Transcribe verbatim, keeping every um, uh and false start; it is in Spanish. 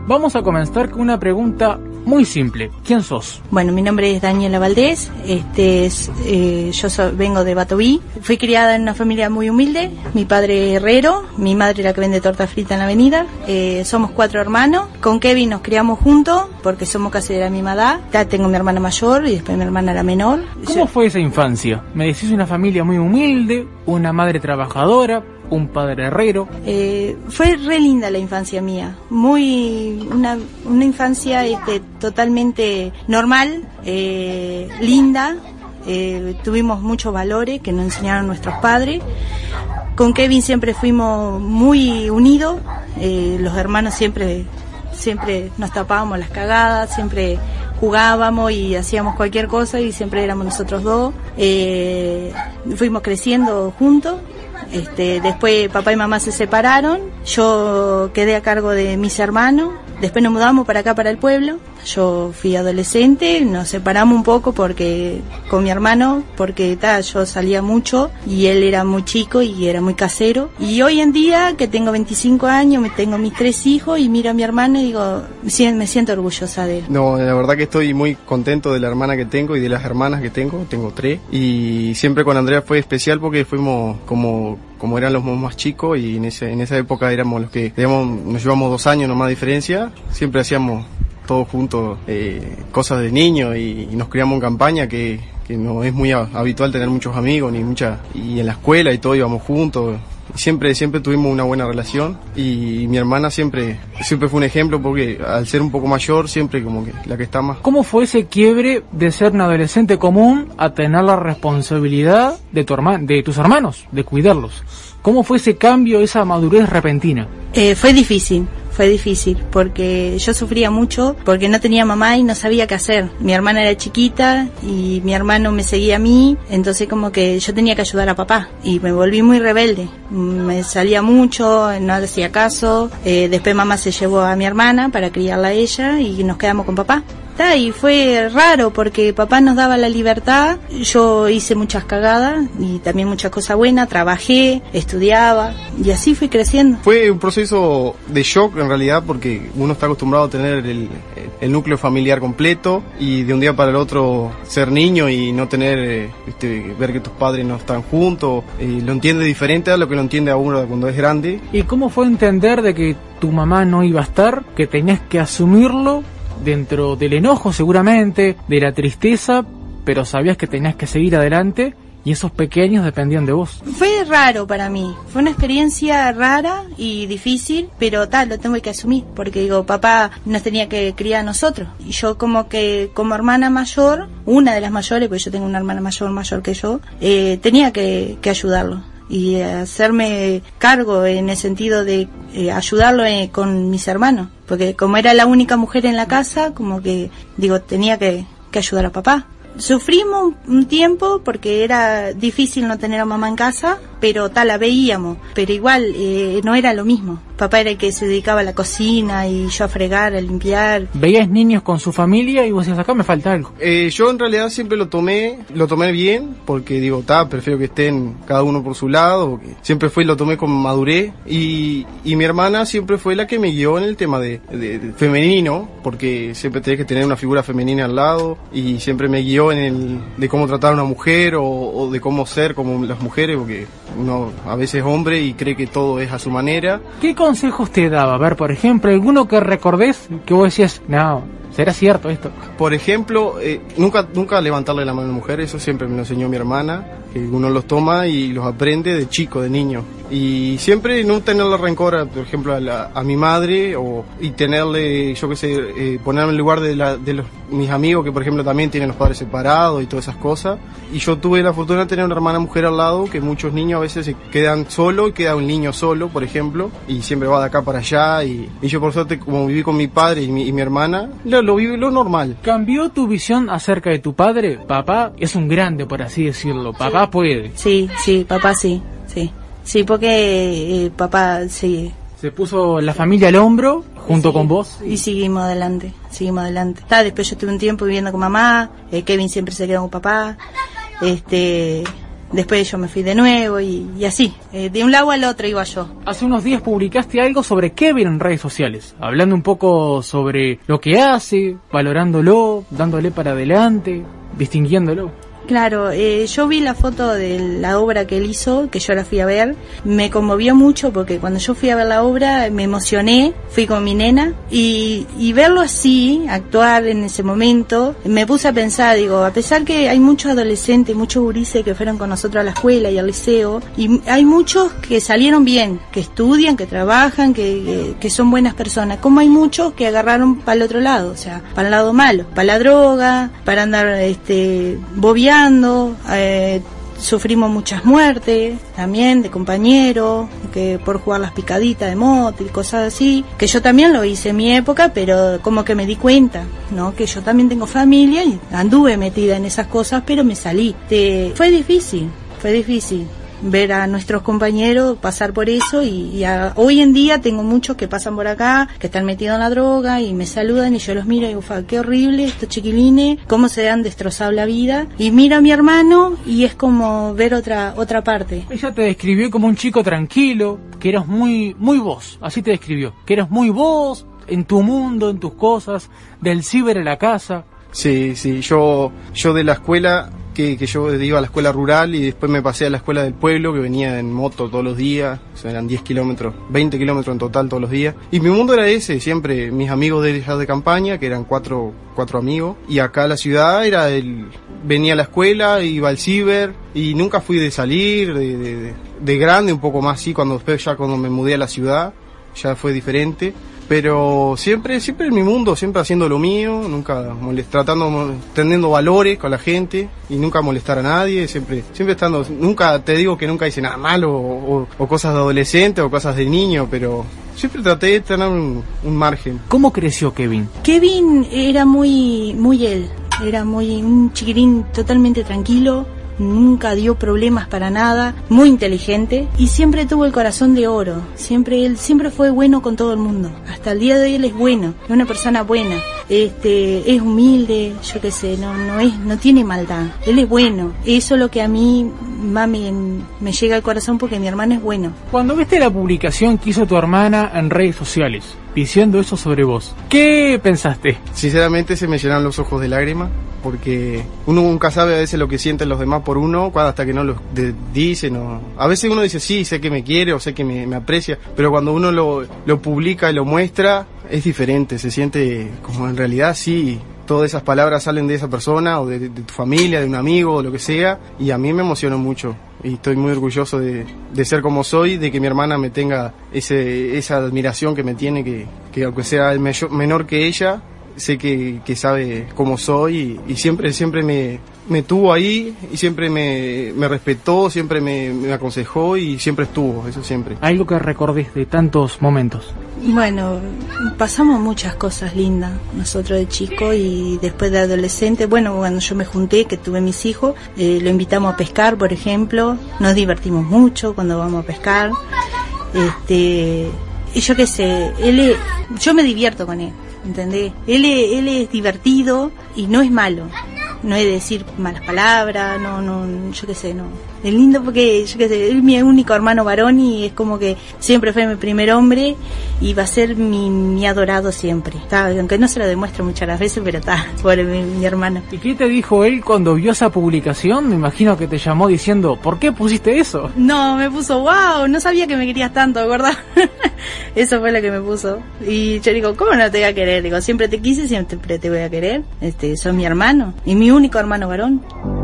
Vamos a comenzar con una pregunta muy simple. ¿Quién sos? Bueno, mi nombre es Daniela Valdés, este es, eh, yo so, vengo de Batoví. Fui criada en una familia muy humilde, mi padre herrero, mi madre la que vende torta frita en la avenida. Eh, somos cuatro hermanos, con Kevin nos criamos juntos porque somos casi de la misma edad. Ya tengo mi hermana mayor y después mi hermana la menor. ¿Cómo yo... fue esa infancia? Me decís una familia muy humilde, una madre trabajadora, un padre herrero. Eh, fue re linda la infancia mía, muy una, una infancia este, totalmente normal, eh, linda. Eh, tuvimos muchos valores que nos enseñaron nuestros padres. Con Kevin siempre fuimos muy unidos, eh, los hermanos siempre siempre nos tapábamos las cagadas, siempre jugábamos y hacíamos cualquier cosa y siempre éramos nosotros dos. Eh, fuimos creciendo juntos. Este, después papá y mamá se separaron, yo quedé a cargo de mis hermanos, después nos mudamos para acá, para el pueblo. Yo fui adolescente, nos separamos un poco porque con mi hermano, porque ta, yo salía mucho y él era muy chico y era muy casero. Y hoy en día, que tengo veinticinco años, me tengo mis tres hijos y miro a mi hermano y digo, me siento orgullosa de él. No, la verdad que estoy muy contento de la hermana que tengo y de las hermanas que tengo, tengo tres. Y siempre con Andrea fue especial porque fuimos como... como eran los más chicos y en, ese, en esa época éramos los que, digamos, nos llevamos dos años nomás de diferencia, siempre hacíamos todos juntos eh, cosas de niños y, y nos criamos en campaña que, que no es muy habitual tener muchos amigos ni mucha, y en la escuela y todo íbamos juntos. Siempre, siempre tuvimos una buena relación y mi hermana siempre, siempre fue un ejemplo porque al ser un poco mayor siempre como que la que está más. ¿Cómo fue ese quiebre de ser un adolescente común a tener la responsabilidad de tu herma- de tus hermanos, de cuidarlos? ¿Cómo fue ese cambio, esa madurez repentina? Eh, fue difícil. Fue difícil porque yo sufría mucho porque no tenía mamá y no sabía qué hacer. Mi hermana era chiquita y mi hermano me seguía a mí, entonces como que yo tenía que ayudar a papá y me volví muy rebelde. Me salía mucho, no le hacía caso. Eh, después mamá se llevó a mi hermana para criarla a ella y nos quedamos con papá. Y fue raro porque papá nos daba la libertad, yo hice muchas cagadas y también muchas cosas buenas, trabajé, estudiaba y así fui creciendo. Fue un proceso de shock en realidad porque uno está acostumbrado a tener el, el núcleo familiar completo y de un día para el otro ser niño y no tener, este, ver que tus padres no están juntos, eh, lo entiende diferente a lo que lo entiende a uno cuando es grande. ¿Y cómo fue entender de que tu mamá no iba a estar, que tenías que asumirlo? Dentro del enojo seguramente, de la tristeza, pero sabías que tenías que seguir adelante y esos pequeños dependían de vos. Fue raro para mí, fue una experiencia rara y difícil, pero tal, lo tengo que asumir, porque digo, papá nos tenía que criar a nosotros. Y yo como que, como hermana mayor, una de las mayores, porque yo tengo una hermana mayor mayor que yo, eh, tenía que, que ayudarlo. Y hacerme cargo en el sentido de eh, ayudarlo eh, con mis hermanos, porque como era la única mujer en la casa, como que, digo, tenía que, que ayudar a papá. Sufrimos un tiempo porque era difícil no tener a mamá en casa, pero tal, la veíamos, pero igual eh, no era lo mismo. Papá era el que se dedicaba a la cocina y yo a fregar, a limpiar. ¿Veías niños con su familia y vos decías, acá me falta algo? Eh, yo en realidad siempre lo tomé, lo tomé bien, porque digo, ta, prefiero que estén cada uno por su lado, siempre fue, lo tomé con madurez, y, y mi hermana siempre fue la que me guió en el tema de, de, de femenino, porque siempre tenés que tener una figura femenina al lado, y siempre me guió en el de cómo tratar a una mujer, o, o de cómo ser como las mujeres, porque uno a veces es hombre y cree que todo es a su manera. ¿Qué consejos te daba? A ver, por ejemplo, alguno que recordés que vos decías, no, ¿será cierto esto? Por ejemplo, eh, nunca nunca levantarle la mano a una mujer, eso siempre me lo enseñó mi hermana, que uno los toma y los aprende de chico, de niño. Y siempre no tenerle rencor, a, por ejemplo, a, la, a mi madre, o y tenerle, yo qué sé, eh, ponerme en el lugar de, la, de los, mis amigos que, por ejemplo, también tienen los padres separados y todas esas cosas. Y yo tuve la fortuna de tener una hermana mujer al lado, que muchos niños a veces se quedan solos, y queda un niño solo, por ejemplo, y siempre va de acá para allá. Y, y yo, por suerte, como viví con mi padre y mi, y mi hermana, lo, lo viví lo normal. ¿Cambió tu visión acerca de tu padre? Papá es un grande, por así decirlo. Papá sí. puede. Sí, sí, papá sí, sí. Sí, porque eh, papá sí. Se puso la familia al hombro junto sí, con vos. Y seguimos adelante, seguimos adelante. Ta, después yo estuve un tiempo viviendo con mamá, eh, Kevin siempre se quedó con papá. Este, después yo me fui de nuevo y, y así, eh, de un lado al otro iba yo. Hace unos días publicaste algo sobre Kevin en redes sociales, hablando un poco sobre lo que hace, valorándolo, dándole para adelante, distinguiéndolo. Claro, eh, yo vi la foto de la obra que él hizo, que yo la fui a ver, me conmovió mucho porque cuando yo fui a ver la obra me emocioné, fui con mi nena y, y verlo así, actuar en ese momento, me puse a pensar, digo, a pesar que hay muchos adolescentes, muchos gurises que fueron con nosotros a la escuela y al liceo, y hay muchos que salieron bien, que estudian, que trabajan, que, que, que son buenas personas, como hay muchos que agarraron para el otro lado, o sea, para el lado malo, para la droga, para andar este bobeando. Eh, sufrimos muchas muertes también de compañeros que por jugar las picaditas de moto y cosas así, que yo también lo hice en mi época, pero como que me di cuenta, ¿no? Que yo también tengo familia y anduve metida en esas cosas, pero me salí. Eh, fue difícil, fue difícil ver a nuestros compañeros pasar por eso y, y a, hoy en día tengo muchos que pasan por acá, que están metidos en la droga y me saludan y yo los miro y digo, qué horrible estos chiquilines, cómo se han destrozado la vida, y miro a mi hermano y es como ver otra otra parte. Ella te describió como un chico tranquilo, que eras muy muy vos, así te describió, que eras muy vos, en tu mundo, en tus cosas, del ciber a la casa. Sí, sí, yo yo de la escuela, que, que yo iba a la escuela rural y después me pasé a la escuela del pueblo, que venía en moto todos los días, o sea, eran diez kilómetros, veinte kilómetros en total todos los días, y mi mundo era ese, siempre mis amigos de de campaña, que eran cuatro, cuatro amigos, y acá a la ciudad era el, venía a la escuela, iba al ciber, y nunca fui de salir, de, de, de, de grande un poco más, sí, cuando después ya cuando me mudé a la ciudad, ya fue diferente. Pero siempre, siempre en mi mundo, siempre haciendo lo mío, nunca molest, tratando, teniendo valores con la gente y nunca molestar a nadie, siempre, siempre estando, nunca, te digo que nunca hice nada malo o, o, o cosas de adolescente o cosas de niño, pero siempre traté de tener un, un margen. ¿Cómo creció Kevin? Kevin era muy, muy él, era muy, un chiquirín totalmente tranquilo. Nunca dio problemas para nada, muy inteligente y siempre tuvo el corazón de oro. Siempre él siempre fue bueno con todo el mundo. Hasta el día de hoy él es bueno, es una persona buena. Este, es humilde, yo qué sé, no no es no tiene maldad. Él es bueno. Eso es lo que a mí mami me llega al corazón porque mi hermano es bueno. Cuando viste la publicación que hizo tu hermana en redes sociales diciendo eso sobre vos, ¿qué pensaste? Sinceramente se me llenaron los ojos de lágrimas, porque uno nunca sabe a veces lo que sienten los demás por uno, cuando hasta que no lo de, dicen, o a veces uno dice sí, sé que me quiere o sé que me, me aprecia, pero cuando uno lo, lo publica y lo muestra, es diferente, se siente como en realidad sí, todas esas palabras salen de esa persona o de, de tu familia, de un amigo o lo que sea, y a mí me emocionó mucho. Y estoy muy orgulloso de, de ser como soy, de que mi hermana me tenga ese, esa admiración que me tiene, que, que aunque sea el mayor, menor que ella, sé que, que sabe cómo soy y, y siempre siempre me, me tuvo ahí y siempre me, me respetó, siempre me, me aconsejó y siempre estuvo, eso siempre. Algo que recordés de tantos momentos. Bueno, pasamos muchas cosas lindas nosotros de chico y después de adolescente. Bueno, cuando yo me junté, que tuve mis hijos, eh, lo invitamos a pescar, por ejemplo. Nos divertimos mucho cuando vamos a pescar. Este, y yo qué sé, él es, yo me divierto con él, ¿entendés? Él es, él es divertido y no es malo. No es de decir malas palabras, no, no, yo qué sé, no. Es lindo porque, yo qué sé, él es mi único hermano varón y es como que siempre fue mi primer hombre y va a ser mi, mi adorado siempre. Está, aunque no se lo demuestro muchas las veces, pero está, pobre mi, mi hermano. ¿Y qué te dijo él cuando vio esa publicación? Me imagino que te llamó diciendo, ¿por qué pusiste eso? No, me puso, wow, no sabía que me querías tanto, ¿verdad? Eso fue lo que me puso. Y yo digo, ¿cómo no te voy a querer? Digo, siempre te quise, siempre te voy a querer. Este, sos mi hermano y mi único hermano varón.